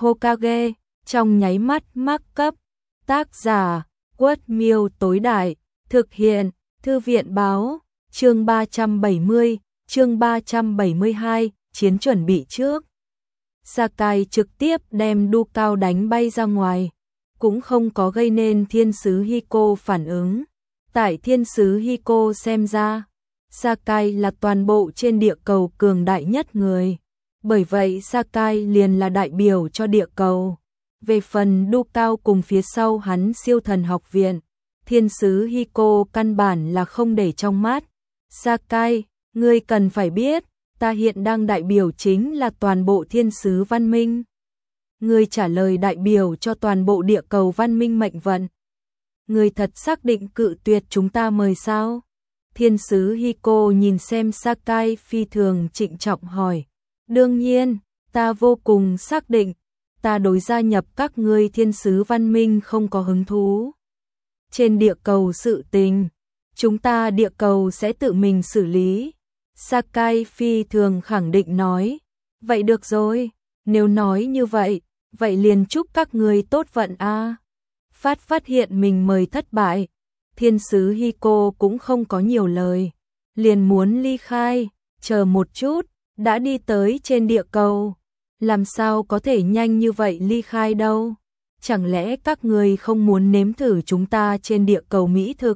Hokage, trong nháy mắt mắc cấp. Tác giả, Quất Miêu tối đại, thực hiện, Thư viện báo, chương 370, chương 372, chiến chuẩn bị trước. Sakai trực tiếp đem Du Cao đánh bay ra ngoài, cũng không có gây nên thiên sứ Hiko phản ứng. Tại thiên sứ Hiko xem ra, Sakai là toàn bộ trên địa cầu cường đại nhất người. Bởi vậy Sakai liền là đại biểu cho địa cầu. Về phần Du Cao cùng phía sau hắn siêu thần học viện, thiên sứ Hiko căn bản là không để trong mắt. Sakai, ngươi cần phải biết, ta hiện đang đại biểu chính là toàn bộ thiên sứ văn minh. Ngươi trả lời đại biểu cho toàn bộ địa cầu văn minh mệnh vận. Ngươi thật xác định cự tuyệt chúng ta mời sao? Thiên sứ Hiko nhìn xem Sakai phi thường trịnh trọng hỏi. Đương nhiên, ta vô cùng xác định, ta đối gia nhập các ngươi thiên sứ văn minh không có hứng thú. Trên địa cầu sự tình, chúng ta địa cầu sẽ tự mình xử lý. Sakai phi thường khẳng định nói. Vậy được rồi, nếu nói như vậy, vậy liền chúc các ngươi tốt vận a. Phát hiện mình mời thất bại, thiên sứ Hiko cũng không có nhiều lời, liền muốn ly khai. Chờ một chút, đã đi tới trên địa cầu, làm sao có thể nhanh như vậy ly khai đâu? Chẳng lẽ các ngươi không muốn nếm thử chúng ta trên địa cầu mỹ thực?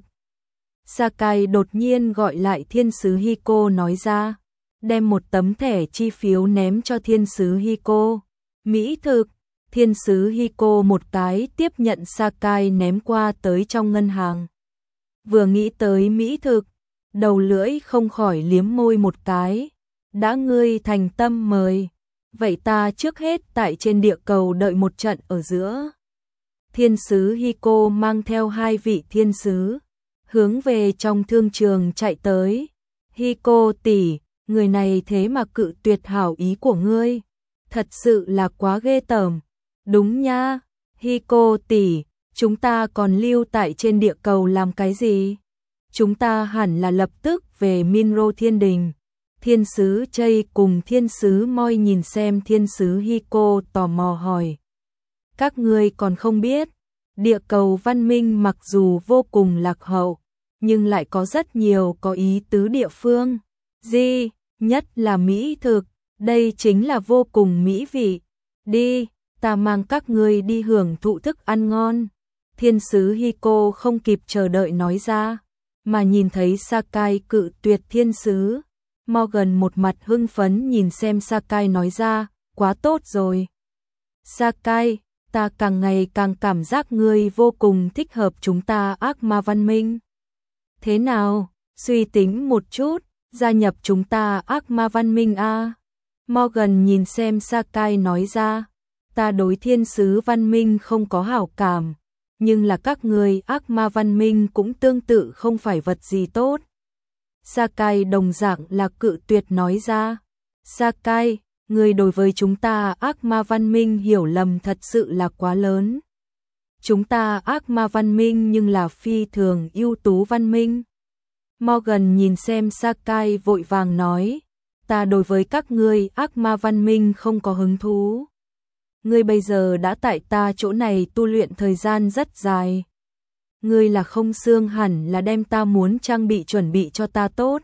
Sakai đột nhiên gọi lại thiên sứ Hiko nói ra, đem một tấm thẻ chi phiếu ném cho thiên sứ Hiko. Mỹ thực, thiên sứ Hiko một cái tiếp nhận Sakai ném qua tới trong ngân hàng. Vừa nghĩ tới mỹ thực, đầu lưỡi không khỏi liếm môi một cái. Đã ngươi thành tâm mời, vậy ta trước hết tại trên địa cầu đợi một trận ở giữa. Thiên sứ Hiko mang theo hai vị thiên sứ, hướng về trong thương trường chạy tới. Hiko tỷ, người này thế mà cự tuyệt hảo ý của ngươi, thật sự là quá ghê tởm. Đúng nha, Hiko tỷ, chúng ta còn lưu tại trên địa cầu làm cái gì? Chúng ta hẳn là lập tức về Minro Thiên Đình. Thiên sứ Chây cùng thiên sứ Moi nhìn xem thiên sứ Hiko tò mò hỏi. Các ngươi còn không biết, địa cầu văn minh mặc dù vô cùng lạc hậu, nhưng lại có rất nhiều có ý tứ địa phương. Nhất là mỹ thực, đây chính là vô cùng mỹ vị. Đi, ta mang các ngươi đi hưởng thụ thức ăn ngon. Thiên sứ Hiko không kịp chờ đợi nói ra, mà nhìn thấy Sakai cự tuyệt thiên sứ. Morgan một mặt hưng phấn nhìn xem Sakai nói ra, quá tốt rồi. Sakai, ta càng ngày càng cảm giác ngươi vô cùng thích hợp chúng ta ác ma văn minh. Thế nào, suy tính một chút, gia nhập chúng ta ác ma văn minh a? Morgan nhìn xem Sakai nói ra, ta đối thiên sứ văn minh không có hảo cảm, nhưng là các ngươi ác ma văn minh cũng tương tự không phải vật gì tốt. Sakai đồng dạng là cự tuyệt nói ra. Sakai, người đối với chúng ta ác ma văn minh hiểu lầm thật sự là quá lớn. Chúng ta ác ma văn minh nhưng là phi thường ưu tú văn minh. Morgan nhìn xem Sakai vội vàng nói, ta đối với các ngươi ác ma văn minh không có hứng thú. Ngươi bây giờ đã tại ta chỗ này tu luyện thời gian rất dài. Ngươi là không xương hẳn là đem ta muốn trang bị chuẩn bị cho ta tốt.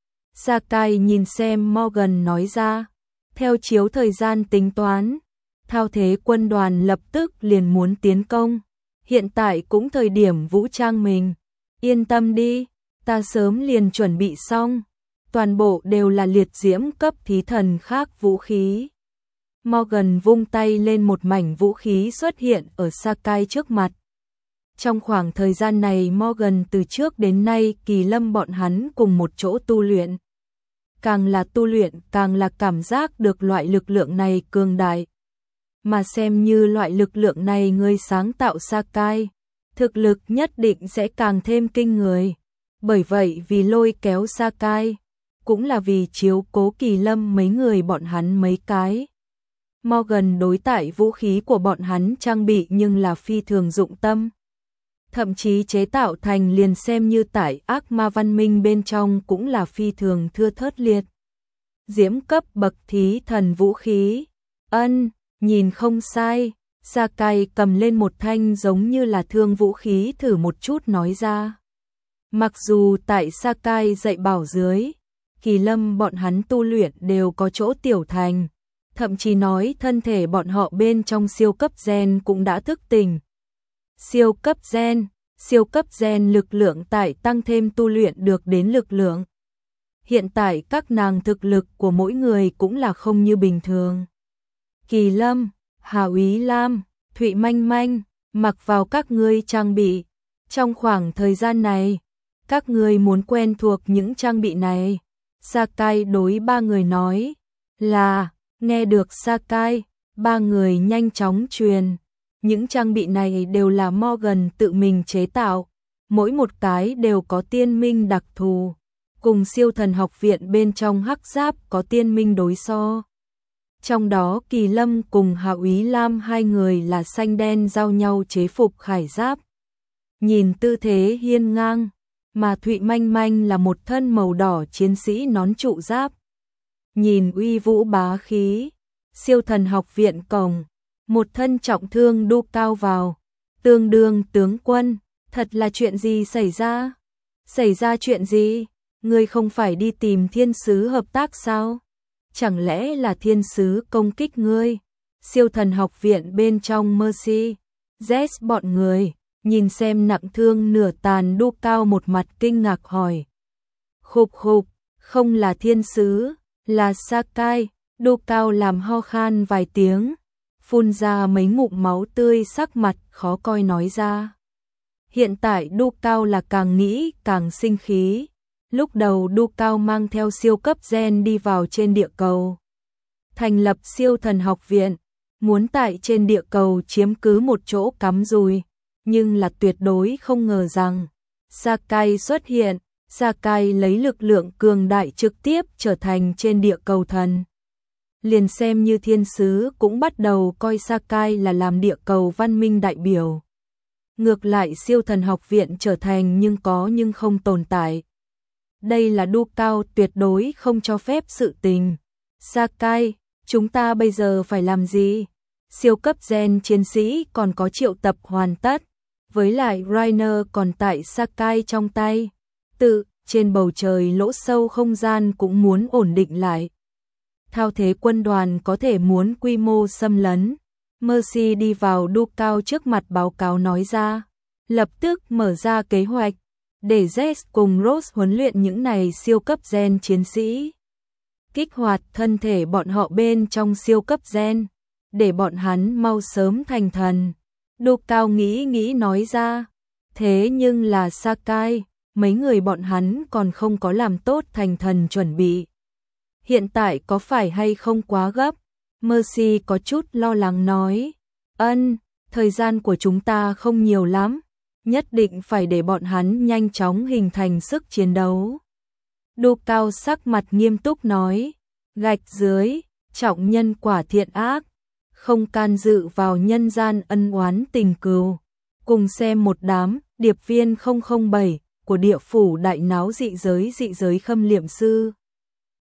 Sakai nhìn xem Morgan nói ra, theo chiếu thời gian tính toán, thao thế quân đoàn lập tức liền muốn tiến công. Hiện tại cũng thời điểm vũ trang mình. Yên tâm đi, ta sớm liền chuẩn bị xong. Toàn bộ đều là liệt diễm cấp thí thần khác vũ khí. Morgan vung tay lên một mảnh vũ khí xuất hiện ở Sakai trước mặt. Trong khoảng thời gian này Morgan từ trước đến nay Kỳ Lâm bọn hắn cùng một chỗ tu luyện. Càng là tu luyện càng là cảm giác được loại lực lượng này cường đại. Mà xem như loại lực lượng này người sáng tạo Sakai, thực lực nhất định sẽ càng thêm kinh người. Bởi vậy vì lôi kéo Sakai, cũng là vì chiếu cố Kỳ Lâm mấy người bọn hắn mấy cái. Morgan đối tại vũ khí của bọn hắn trang bị nhưng là phi thường dụng tâm. Thậm chí chế tạo thành liền xem như tại ác ma văn minh bên trong cũng là phi thường thưa thớt liệt. Diễm cấp bậc thí thần vũ khí. Nhìn không sai, Sakai cầm lên một thanh giống như là thương vũ khí thử một chút nói ra. Mặc dù tại Sakai dạy bảo dưới, Kỳ Lâm bọn hắn tu luyện đều có chỗ tiểu thành, thậm chí nói thân thể bọn họ bên trong siêu cấp gen cũng đã thức tỉnh. Siêu cấp gen lực lượng tại tăng thêm tu luyện được đến lực lượng. Hiện tại các nàng thực lực của mỗi người cũng là không như bình thường. Kỳ Lâm, Hà Úy Lam, Thụy Manh Manh, mặc vào các ngươi trang bị. Trong khoảng thời gian này, các ngươi muốn quen thuộc những trang bị này. Sakai đối ba người nói là, nghe được Sakai, ba người nhanh chóng truyền. Những trang bị này đều là Morgan tự mình chế tạo, mỗi một cái đều có tiên minh đặc thù, cùng siêu thần học viện bên trong hắc giáp có tiên minh đối so. Trong đó Kỳ Lâm cùng Hạ Úy Lam hai người là xanh đen giao nhau chế phục khải giáp. Nhìn tư thế hiên ngang, mà Thụy Manh Manh là một thân màu đỏ chiến sĩ nón trụ giáp. Nhìn uy vũ bá khí, siêu thần học viện cổng, một thân trọng thương đu cao vào, tương đương tướng quân, thật là chuyện gì xảy ra? Xảy ra chuyện gì? Ngươi không phải đi tìm thiên sứ hợp tác sao? Chẳng lẽ là thiên sứ công kích ngươi? Siêu thần học viện bên trong Mercy, Jess bọn người, nhìn xem nặng thương nửa tàn đu cao một mặt kinh ngạc hỏi. Khục khục, không là thiên sứ, là Sakai, đu cao làm ho khan vài tiếng, phun ra mấy ngụm máu tươi sắc mặt khó coi nói ra. Hiện tại đu cao là càng nghĩ càng sinh khí. Lúc đầu đu cao mang theo siêu cấp gen đi vào trên địa cầu, thành lập siêu thần học viện, muốn tại trên địa cầu chiếm cứ một chỗ cắm rùi, nhưng là tuyệt đối không ngờ rằng Sakai xuất hiện. Sakai lấy lực lượng cường đại trực tiếp trở thành trên địa cầu thần. Liền xem như thiên sứ cũng bắt đầu coi Sakai là làm địa cầu văn minh đại biểu. Ngược lại siêu thần học viện trở thành nhưng có nhưng không tồn tại. Đây là đu cao tuyệt đối không cho phép sự tình. Sakai, chúng ta bây giờ phải làm gì? Siêu cấp gen chiến sĩ còn có triệu tập hoàn tất. Với lại Rainer còn tại Sakai trong tay. Trên bầu trời lỗ sâu không gian cũng muốn ổn định lại. Thao thế quân đoàn có thể muốn quy mô xâm lấn. Mercy đi vào đu cao trước mặt báo cáo nói ra. Lập tức mở ra kế hoạch. Để Jess cùng Rose huấn luyện những này siêu cấp gen chiến sĩ. Kích hoạt thân thể bọn họ bên trong siêu cấp gen. Để bọn hắn mau sớm thành thần. Đu cao nghĩ nói ra. Thế nhưng là Sakai, mấy người bọn hắn còn không có làm tốt thành thần chuẩn bị. Hiện tại có phải hay không quá gấp? Mercy có chút lo lắng nói. Thời gian của chúng ta không nhiều lắm. Nhất định phải để bọn hắn nhanh chóng hình thành sức chiến đấu. Đu cao sắc mặt nghiêm túc nói. Gạch dưới, trọng nhân quả thiện ác. Không can dự vào nhân gian ân oán tình cừu. Cùng xem một đám, điệp viên 007 của địa phủ đại náo dị giới khâm liệm sư.